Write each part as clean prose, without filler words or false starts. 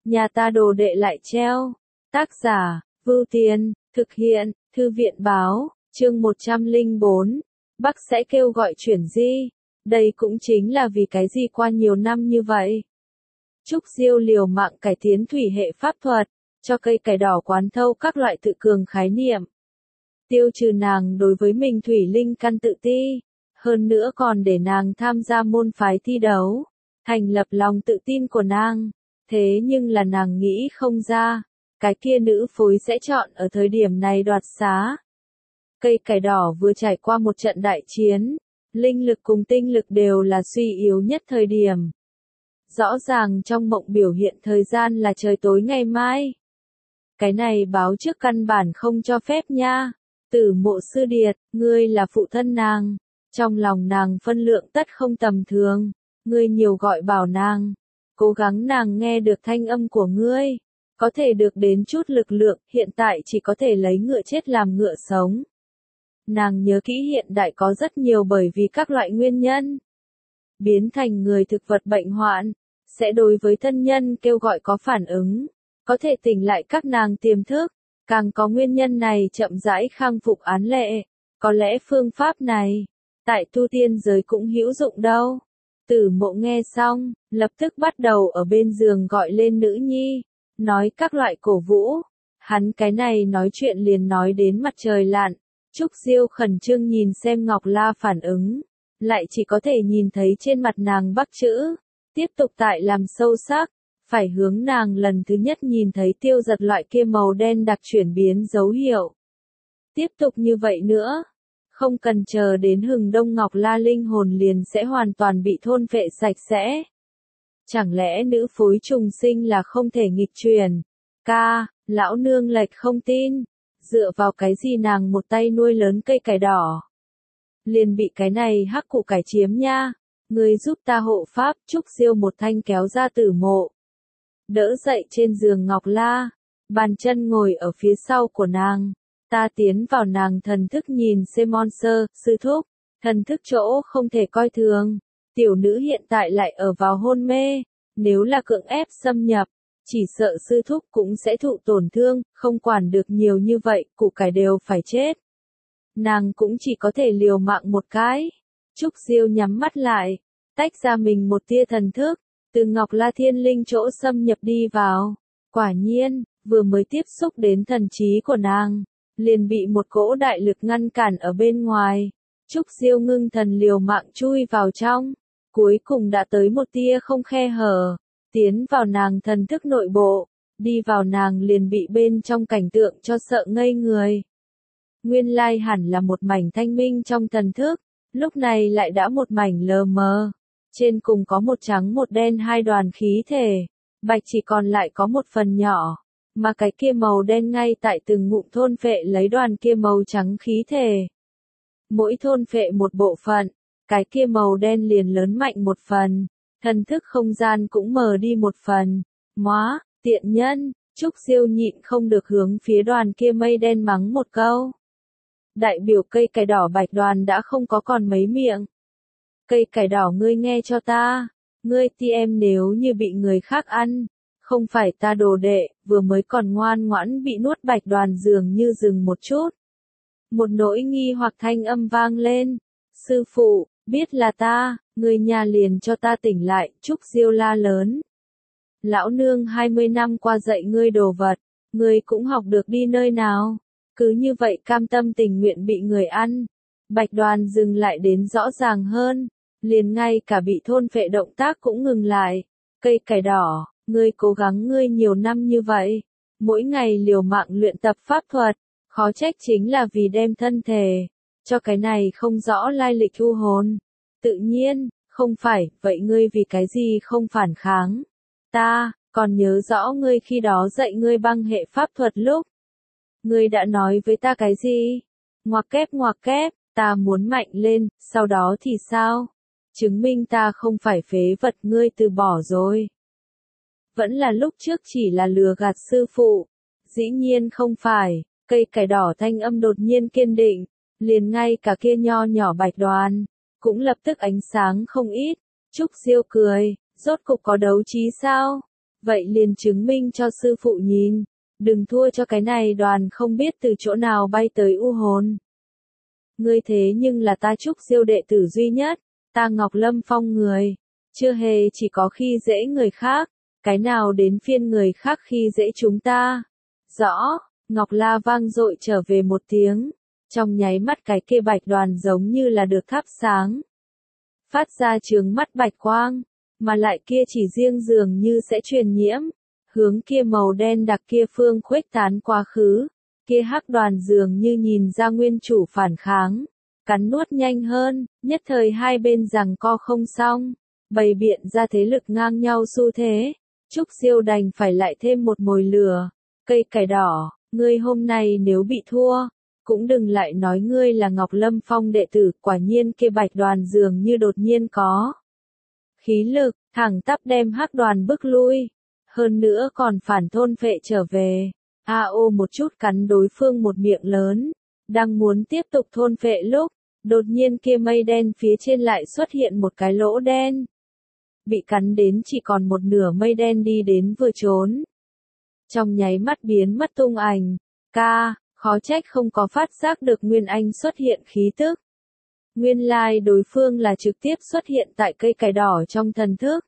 nhà ta đồ đệ lại treo. Tác giả, Vưu Tiên, thực hiện, Thư viện Báo, chương 104. Bắc sẽ kêu gọi chuyển di. Đây cũng chính là vì cái gì qua nhiều năm như vậy. Trúc Diêu liều mạng cải tiến thủy hệ pháp thuật, cho cây cải đỏ quán thâu các loại tự cường khái niệm. Tiêu trừ nàng đối với mình thủy linh căn tự ti, hơn nữa còn để nàng tham gia môn phái thi đấu, thành lập lòng tự tin của nàng. Thế nhưng là nàng nghĩ không ra, cái kia nữ phối sẽ chọn ở thời điểm này đoạt xá. Cây cải đỏ vừa trải qua một trận đại chiến, linh lực cùng tinh lực đều là suy yếu nhất thời điểm. Rõ ràng trong mộng biểu hiện thời gian là trời tối ngày mai. Cái này báo trước căn bản không cho phép nha. Tử Mộ sư điệt, ngươi là phụ thân nàng. Trong lòng nàng phân lượng tất không tầm thường. Ngươi nhiều gọi bảo nàng. Cố gắng nàng nghe được thanh âm của ngươi. Có thể được đến chút lực lượng, hiện tại chỉ có thể lấy ngựa chết làm ngựa sống. Nàng nhớ kỹ hiện đại có rất nhiều bởi vì các loại nguyên nhân. Biến thành người thực vật bệnh hoạn, sẽ đối với thân nhân kêu gọi có phản ứng, có thể tỉnh lại các nàng tiềm thức, càng có nguyên nhân này chậm rãi khang phục án lệ. Có lẽ phương pháp này, tại tu tiên giới cũng hữu dụng đâu. Tử Mộ nghe xong, lập tức bắt đầu ở bên giường gọi lên nữ nhi, nói các loại cổ vũ. Hắn cái này nói chuyện liền nói đến mặt trời lặn. Trúc Diêu khẩn trương nhìn xem Ngọc La phản ứng, lại chỉ có thể nhìn thấy trên mặt nàng bắc chữ, tiếp tục tại làm sâu sắc, phải hướng nàng lần thứ nhất nhìn thấy tiêu giật loại kia màu đen đặc chuyển biến dấu hiệu. Tiếp tục như vậy nữa, không cần chờ đến hừng đông Ngọc La linh hồn liền sẽ hoàn toàn bị thôn phệ sạch sẽ. Chẳng lẽ nữ phối trùng sinh là không thể nghịch chuyển? Lão nương lệch không tin. Dựa vào cái gì nàng một tay nuôi lớn cây cải đỏ. Liền bị cái này hắc cụ cải chiếm nha. Ngươi giúp ta hộ pháp. Trúc Diêu một thanh kéo ra Tử Mộ. Đỡ dậy trên giường Ngọc La. Bàn chân ngồi ở phía sau của nàng. Ta tiến vào nàng thần thức nhìn xem Monster, sư thúc. Thần thức chỗ không thể coi thường. Tiểu nữ hiện tại lại ở vào hôn mê. Nếu là cưỡng ép xâm nhập, chỉ sợ sư thúc cũng sẽ thụ tổn thương, không quản được nhiều như vậy, củ cải đều phải chết. Nàng cũng chỉ có thể liều mạng một cái. Trúc Diêu nhắm mắt lại, tách ra mình một tia thần thức, từ Ngọc La Thiên Linh chỗ xâm nhập đi vào. Quả nhiên, vừa mới tiếp xúc đến thần trí của nàng, liền bị một cỗ đại lực ngăn cản ở bên ngoài. Trúc Diêu ngưng thần liều mạng chui vào trong, cuối cùng đã tới một tia không khe hở. Tiến vào nàng thần thức nội bộ, đi vào nàng liền bị bên trong cảnh tượng cho sợ ngây người. Nguyên lai hẳn là một mảnh thanh minh trong thần thức, lúc này lại đã một mảnh lờ mờ. Trên cùng có một trắng một đen hai đoàn khí thể, bạch chỉ còn lại có một phần nhỏ, mà cái kia màu đen ngay tại từng ngụm thôn phệ lấy đoàn kia màu trắng khí thể. Mỗi thôn phệ một bộ phận, cái kia màu đen liền lớn mạnh một phần. Thần thức không gian cũng mờ đi một phần. Móa, tiện nhân, Trúc Diêu nhịn không được hướng phía đoàn kia mây đen mắng một câu. Đại biểu cây cải đỏ bạch đoàn đã không có còn mấy miệng. Cây cải đỏ ngươi nghe cho ta, ngươi ti em nếu như bị người khác ăn, không phải ta đồ đệ, vừa mới còn ngoan ngoãn bị nuốt bạch đoàn dường như dừng một chút. Một nỗi nghi hoặc thanh âm vang lên. Sư phụ, biết là ta, người nhà liền cho ta tỉnh lại. Trúc Diêu la lớn. Lão nương 20 năm qua dạy ngươi đồ vật, ngươi cũng học được đi nơi nào. Cứ như vậy cam tâm tình nguyện bị người ăn. Bạch đoàn dừng lại đến rõ ràng hơn. Liền ngay cả bị thôn phệ động tác cũng ngừng lại. Cây cải đỏ, ngươi cố gắng ngươi nhiều năm như vậy. Mỗi ngày liều mạng luyện tập pháp thuật. Khó trách chính là vì đem thân thể cho cái này không rõ lai lịch thu hồn. Tự nhiên, không phải, vậy ngươi vì cái gì không phản kháng? Ta, còn nhớ rõ ngươi khi đó dạy ngươi băng hệ pháp thuật lúc. Ngươi đã nói với ta cái gì? Ngoặc kép, ta muốn mạnh lên, sau đó thì sao? Chứng minh ta không phải phế vật ngươi từ bỏ rồi. Vẫn là lúc trước chỉ là lừa gạt sư phụ. Dĩ nhiên không phải, cây cải đỏ thanh âm đột nhiên kiên định. Liền ngay cả kia nho nhỏ bạch đoàn, cũng lập tức ánh sáng không ít. Trúc Diêu cười, rốt cục có đấu trí sao? Vậy liền chứng minh cho sư phụ nhìn, đừng thua cho cái này đoàn không biết từ chỗ nào bay tới u hồn. Ngươi thế nhưng là ta Trúc Diêu đệ tử duy nhất, ta Ngọc Lâm Phong người, chưa hề chỉ có khi dễ người khác, cái nào đến phiên người khác khi dễ chúng ta. Rõ, Ngọc La vang dội trở về một tiếng, trong nháy mắt cái kia bạch đoàn giống như là được thắp sáng. Phát ra chướng mắt bạch quang, mà lại kia chỉ riêng dường như sẽ truyền nhiễm, hướng kia màu đen đặc kia phương khuếch tán quá khứ, kia hắc đoàn dường như nhìn ra nguyên chủ phản kháng, cắn nuốt nhanh hơn, nhất thời hai bên giằng co không xong, bày biện ra thế lực ngang nhau xu thế, Trúc Diêu đành phải lại thêm một mồi lửa, cây cải đỏ, ngươi hôm nay nếu bị thua, cũng đừng lại nói ngươi là Ngọc Lâm Phong đệ tử, quả nhiên kia bạch đoàn dường như đột nhiên có khí lực, thẳng tắp đem hắc đoàn bức lui, hơn nữa còn phản thôn phệ trở về. A.O. một chút cắn đối phương một miệng lớn, đang muốn tiếp tục thôn phệ lúc, đột nhiên kia mây đen phía trên lại xuất hiện một cái lỗ đen. Bị cắn đến chỉ còn một nửa mây đen đi đến vừa trốn. Trong nháy mắt biến mất tung ảnh, khó trách không có phát giác được Nguyên Anh xuất hiện khí tức. Nguyên lai đối phương là trực tiếp xuất hiện tại cây cải đỏ trong thần thức.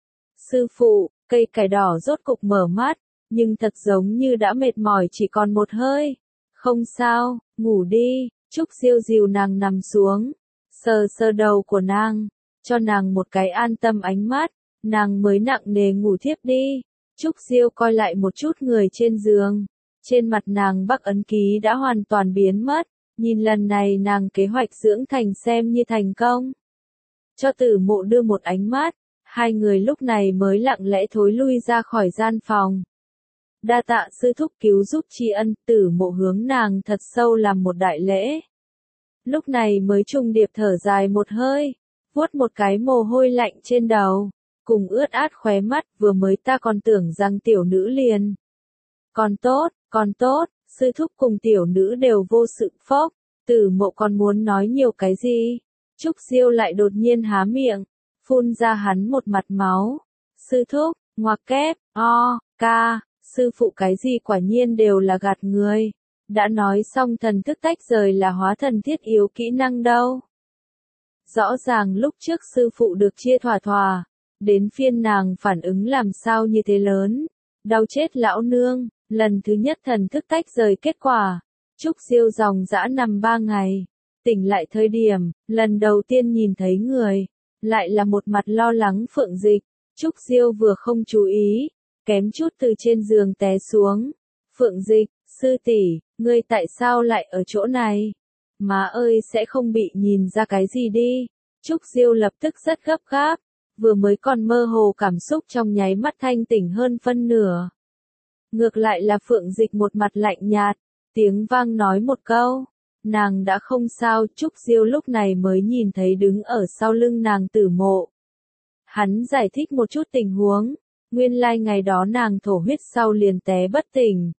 Sư phụ, cây cải đỏ rốt cục mở mắt, nhưng thật giống như đã mệt mỏi chỉ còn một hơi. Không sao, ngủ đi, Trúc Diêu dìu nàng nằm xuống, sờ sờ đầu của nàng, cho nàng một cái an tâm ánh mắt, nàng mới nặng nề ngủ thiếp đi. Trúc Diêu coi lại một chút người trên giường, trên mặt nàng Bắc ấn ký đã hoàn toàn biến mất, nhìn lần này nàng kế hoạch dưỡng thành xem như thành công. Cho Tử Mộ đưa một ánh mắt, hai người lúc này mới lặng lẽ thối lui ra khỏi gian phòng. Đa tạ sư thúc cứu giúp tri ân, Tử Mộ hướng nàng thật sâu làm một đại lễ. Lúc này mới trùng điệp thở dài một hơi, vuốt một cái mồ hôi lạnh trên đầu, cùng ướt át khóe mắt, vừa mới ta còn tưởng rằng tiểu nữ liền. Còn tốt, sư thúc cùng tiểu nữ đều vô sự phốc, Tử Mộ còn muốn nói nhiều cái gì. Trúc Diêu lại đột nhiên há miệng, phun ra hắn một mặt máu. Sư thúc, ngoặc kép, sư phụ cái gì quả nhiên đều là gạt người. Đã nói xong thần thức tách rời là hóa thần thiết yếu kỹ năng đâu. Rõ ràng lúc trước sư phụ được chia thỏa, đến phiên nàng phản ứng làm sao như thế lớn. Đau chết lão nương, lần thứ nhất thần thức tách rời kết quả. Trúc Diêu dòng dã nằm 3 ngày. Tỉnh lại thời điểm, lần đầu tiên nhìn thấy người, lại là một mặt lo lắng Phượng Dịch. Trúc Diêu vừa không chú ý, kém chút từ trên giường té xuống. Phượng Dịch, sư tỷ, ngươi tại sao lại ở chỗ này? Má ơi sẽ không bị nhìn ra cái gì đi. Trúc Diêu lập tức rất gấp gáp, vừa mới còn mơ hồ cảm xúc trong nháy mắt thanh tỉnh hơn phân nửa. Ngược lại là Phượng Dịch một mặt lạnh nhạt, tiếng vang nói một câu. Nàng đã không sao, Trúc Diêu lúc này mới nhìn thấy đứng ở sau lưng nàng Tử Mộ. Hắn giải thích một chút tình huống, nguyên lai ngày đó nàng thổ huyết sau liền té bất tỉnh.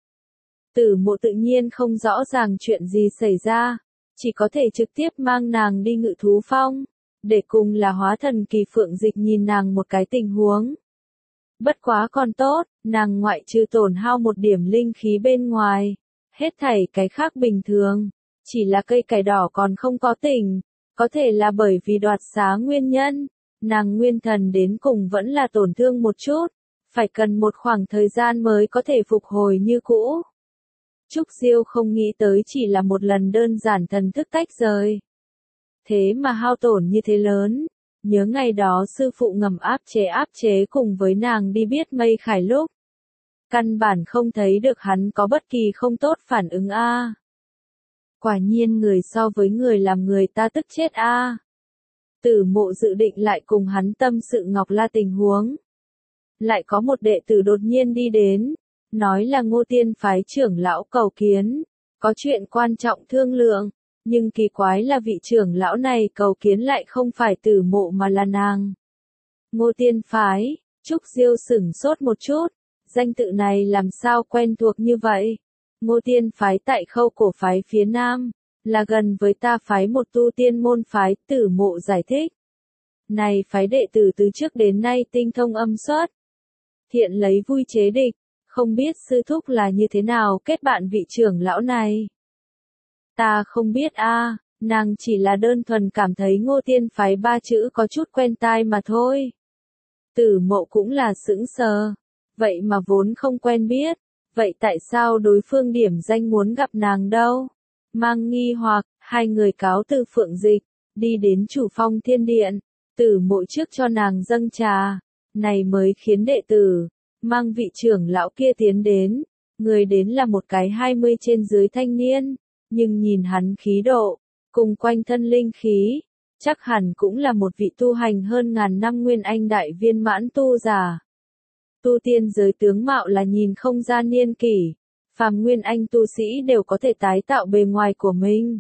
Tử Mộ tự nhiên không rõ ràng chuyện gì xảy ra, chỉ có thể trực tiếp mang nàng đi Ngự Thú Phong, để cùng là hóa thần kỳ Phượng Dịch nhìn nàng một cái tình huống. Bất quá còn tốt, nàng ngoại trừ tổn hao một điểm linh khí bên ngoài, hết thảy cái khác bình thường. Chỉ là cây cải đỏ còn không có tỉnh, có thể là bởi vì đoạt xá nguyên nhân, nàng nguyên thần đến cùng vẫn là tổn thương một chút, phải cần một khoảng thời gian mới có thể phục hồi như cũ. Trúc Diêu không nghĩ tới chỉ là một lần đơn giản thần thức tách rời. Thế mà hao tổn như thế lớn, nhớ ngày đó sư phụ ngầm áp chế cùng với nàng đi biết mây khải lúc. Căn bản không thấy được hắn có bất kỳ không tốt phản ứng a. Quả nhiên người so với người làm người ta tức chết a. Tử Mộ dự định lại cùng hắn tâm sự Ngọc La tình huống. Lại có một đệ tử đột nhiên đi đến, nói là Ngô Tiên phái trưởng lão cầu kiến, có chuyện quan trọng thương lượng, nhưng kỳ quái là vị trưởng lão này cầu kiến lại không phải Tử Mộ mà là nàng. Ngô Tiên phái, Trúc Diêu sửng sốt một chút, danh tự này làm sao quen thuộc như vậy? Ngô Tiên phái tại Khâu Cổ phái phía Nam, là gần với ta phái một tu tiên môn phái, Tử Mộ giải thích. Này phái đệ tử từ trước đến nay tinh thông âm xuất. thiện lấy vui chế địch, không biết sư thúc là như thế nào kết bạn vị trưởng lão này. Ta không biết a, nàng chỉ là đơn thuần cảm thấy Ngô Tiên phái ba chữ có chút quen tai mà thôi. Tử Mộ cũng là sững sờ, vậy mà vốn không quen biết, vậy tại sao đối phương điểm danh muốn gặp nàng đâu? Mang nghi hoặc, hai người cáo từ Phượng Dịch, đi đến Chủ Phong Thiên Điện, Tử Mộ trước cho nàng dâng trà, này mới khiến đệ tử, mang vị trưởng lão kia tiến đến, người đến là một cái 20 trên dưới thanh niên, nhưng nhìn hắn khí độ, cùng quanh thân linh khí, chắc hẳn cũng là một vị tu hành hơn ngàn năm nguyên anh đại viên mãn tu giả. Tu tiên giới tướng mạo là nhìn không ra niên kỷ, phàm nguyên anh tu sĩ đều có thể tái tạo bề ngoài của mình.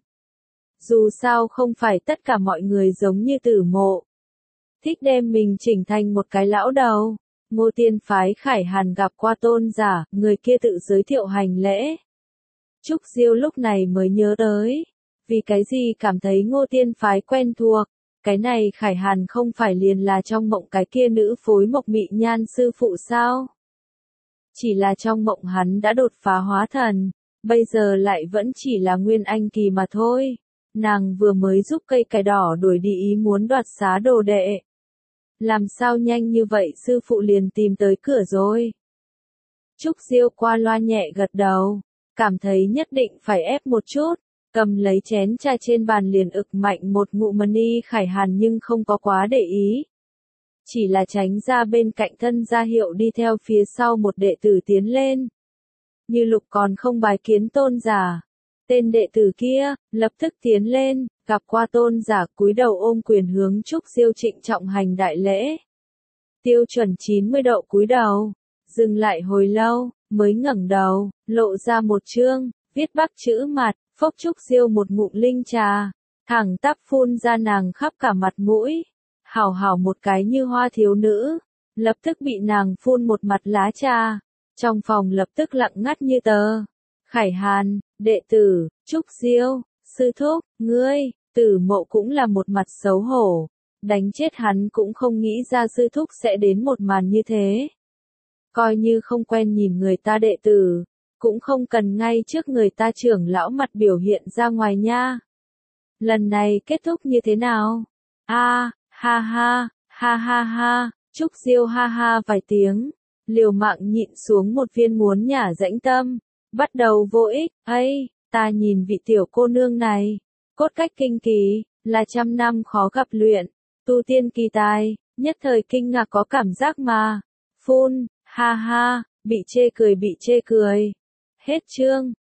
Dù sao không phải tất cả mọi người giống như Tử Mộ, thích đem mình chỉnh thành một cái lão đầu. Ngô Tiên phái Khải Hàn gặp qua tôn giả, người kia tự giới thiệu hành lễ. Trúc Diêu lúc này mới nhớ tới, vì cái gì cảm thấy Ngô Tiên phái quen thuộc, cái này Khải Hàn không phải liền là trong mộng cái kia nữ phối Mộc Mị Nhan sư phụ sao? Chỉ là trong mộng hắn đã đột phá hóa thần, bây giờ lại vẫn chỉ là nguyên anh kỳ mà thôi. Nàng vừa mới giúp cây cải đỏ đuổi đi ý muốn đoạt xá đồ đệ. Làm sao nhanh như vậy sư phụ liền tìm tới cửa rồi. Trúc Diêu qua loa nhẹ gật đầu, cảm thấy nhất định phải ép một chút, cầm lấy chén trà trên bàn liền ực mạnh một ngụm mani Khải Hàn nhưng không có quá để ý. Chỉ là tránh ra bên cạnh thân ra hiệu đi theo phía sau một đệ tử tiến lên. Như Lục còn không bài kiến tôn giả. Tên đệ tử kia, lập tức tiến lên, gặp qua tôn giả cúi đầu ôm quyền hướng Trúc Diêu trịnh trọng hành đại lễ. Tiêu Chuẩn 90 độ cúi đầu, dừng lại hồi lâu, mới ngẩng đầu, lộ ra một chương, viết bắc chữ mặt, phốc Trúc Diêu một ngụm linh trà, thẳng tắp phun ra nàng khắp cả mặt mũi. Hảo hảo một cái như hoa thiếu nữ, lập tức bị nàng phun một mặt lá trà, trong phòng lập tức lặng ngắt như tờ. Khải Hàn, đệ tử, Trúc Diêu, sư thúc, ngươi, Tử Mộ cũng là một mặt xấu hổ, đánh chết hắn cũng không nghĩ ra sư thúc sẽ đến một màn như thế. Coi như không quen nhìn người ta đệ tử, cũng không cần ngay trước người ta trưởng lão mặt biểu hiện ra ngoài nha. Lần này kết thúc như thế nào? Ha ha, Trúc Diêu ha ha vài tiếng, liều mạng nhịn xuống một viên muốn nhả rãnh tâm, bắt đầu vô ích, ấy, ta nhìn vị tiểu cô nương này, cốt cách kinh kỳ, là trăm năm khó gặp luyện, tu tiên kỳ tài, nhất thời kinh ngạc có cảm giác mà, phun, ha ha, bị chê cười. Hết chương.